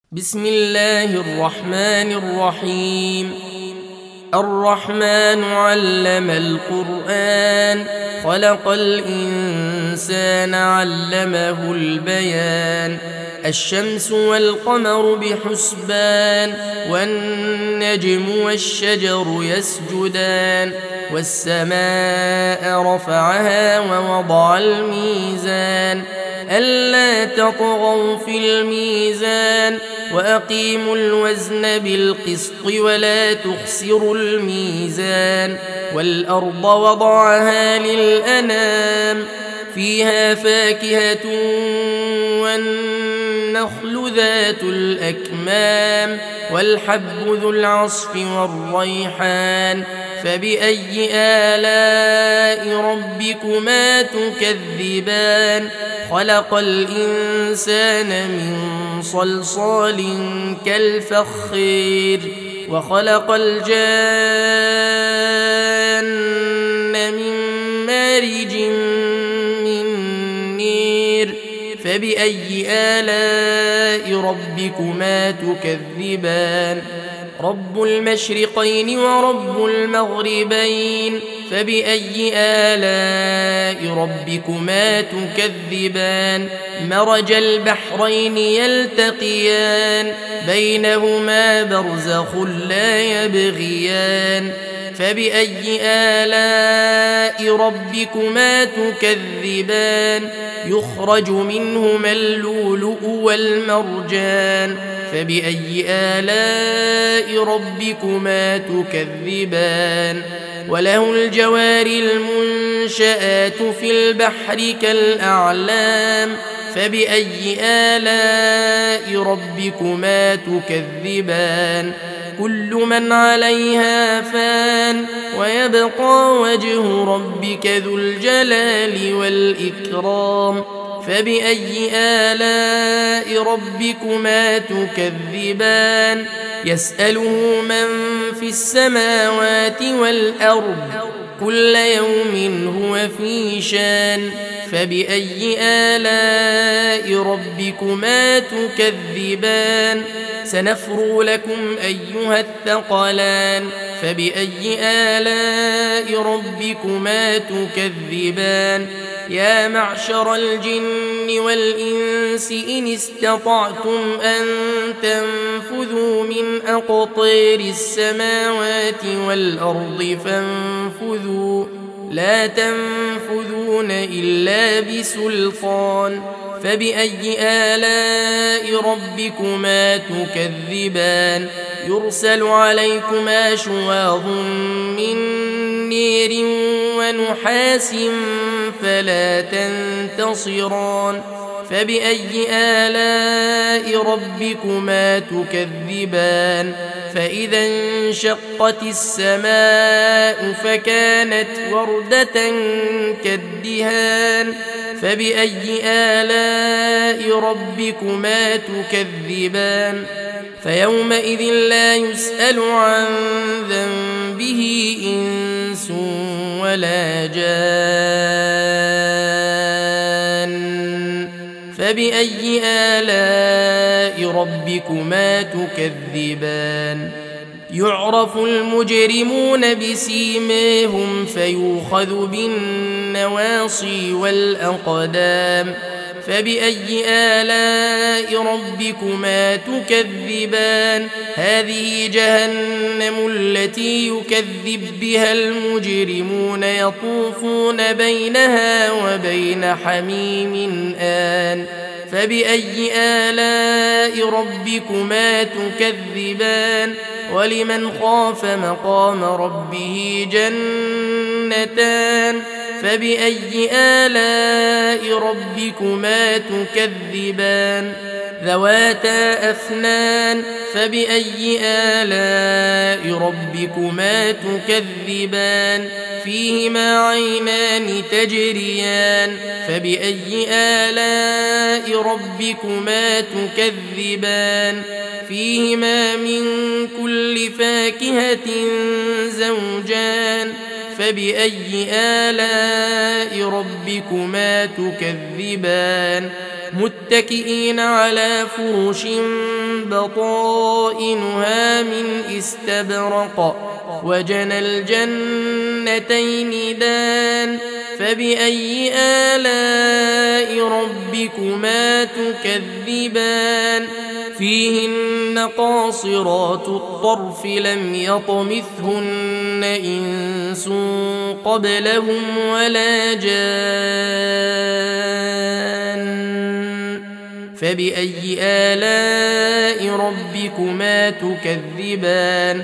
بسم الله الرحمن الرحيم. الرحمن علم القرآن، خلق الإنسان علمه البيان. الشمس والقمر بحسبان، والنجم والشجر يسجدان. والسماء رفعها ووضع الميزان، ألا تطغوا في الميزان، وأقيموا الوزن بالقسط ولا تخسروا الميزان. والأرض وضعها للأنام، فيها فاكهة والنخل ذات الأكمام، والحب ذو العصف والريحان. فبأي آلاء ربكما تكذبان؟ خلق الإنسان من صلصال كالفخار، وخلق الجان من مارج من نير. فبأي آلاء ربكما تكذبان؟ رب المشرقين ورب المغربين. فبأي آلاء ربكما تكذبان؟ مرج البحرين يلتقيان، بينهما برزخ لا يبغيان. فبأي آلاء ربكما تكذبان؟ يخرج منهما اللؤلؤ والمرجان. فبأي آلاء ربكما تكذبان؟ وله الجوار المنشآت في البحر كالأعلام. فبأي آلاء ربكما تكذبان؟ كل من عليها فان، ويبقى وجه ربك ذو الجلال والإكرام. فبأي آلاء ربكما تكذبان؟ يسأله من في السماوات والأرض، كل يوم هو في شان. فبأي آلاء ربكما تكذبان؟ سنفرغ لكم أيها الثقلان. فبأي آلاء ربكما تكذبان؟ يا معشر الجن والإنس إن استطعتم أن تنفذوا من أقطار السماوات والأرض فانفذوا، لا تنفذون إلا بسلطان. فبأي آلاء ربكما تكذبان؟ يرسل عليكما شواظ من نير ونحاس فلا تنتصران. فبأي آلاء ربكما تكذبان؟ فإذا انشقت السماء فكانت وردة كالدهان. فبأي آلاء ربكما تكذبان؟ فيومئذ لا يسأل عن ذنبه إنس ولا جان. فبأي آلاء ربكما تكذبان؟ يعرف المجرمون بسيماهم فيؤخذ بالنواصي والأقدام. فبأي آلاء ربكما تكذبان؟ هذه جهنم التي يكذب بها المجرمون، يطوفون بينها وبين حميم آن. فبأي آلاء ربكما تكذبان؟ ولمن خاف مقام ربه جنتان. فبأي آلاء ربكما تكذبان؟ ذواتا أفنان. فبأي آلاء ربكما تكذبان؟ فيهما عينان تجريان. فبأي آلاء ربكما تكذبان؟ فيهما من كل فاكهة زوجان. فبأي آلاء ربكما تكذبان؟ متكئين على فرش بطائنها من استبرق وجنى الجنتين دان فبأي آلاء ربكما تكذبان فيهن قاصرات الطرف لم يطمثهن إنس قبلهم ولا جان فبأي آلاء ربكما تكذبان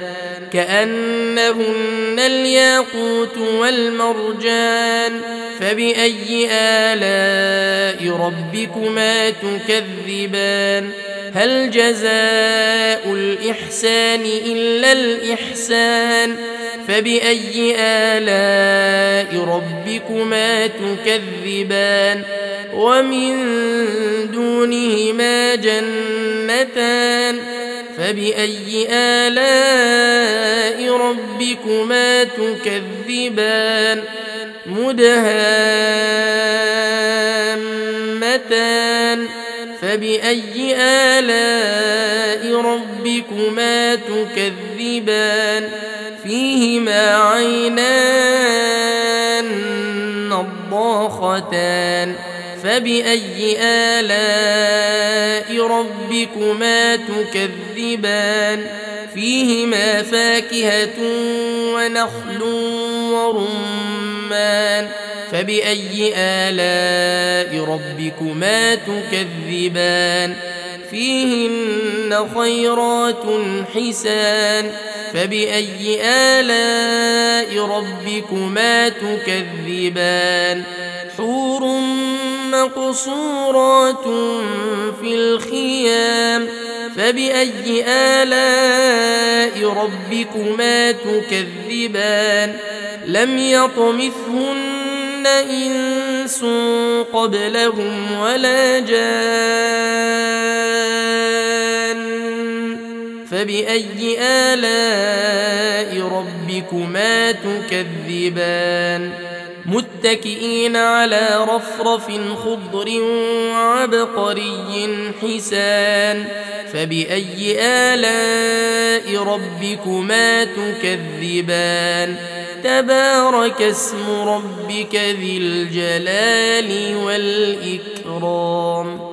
كأنهن الياقوت والمرجان فبأي آلاء ربكما تكذبان هل جزاء الإحسان إلا الإحسان فبأي آلاء ربكما تكذبان ومن دونهما جنتان فبأي آلاء ربكما تكذبان مدهامتان فبأي آلاء ربكما تكذبان فيهما عينان نضاختان فبأي آلاء ربكما تكذبان فيهما فاكهة ونخل ورمان فبأي آلاء ربكما تكذبان فيهن خيرات حسان فبأي آلاء ربكما تكذبان حور مقصورات في الخيام فبأي آلاء ربكما تكذبان لم يطمثهن إنس قبلهم ولا جان فبأي آلاء ربكما تكذبان متكئين على رفرف خضر وعبقري حسان فبأي آلاء ربكما تكذبان تبارك اسم ربك ذي الجلال والإكرام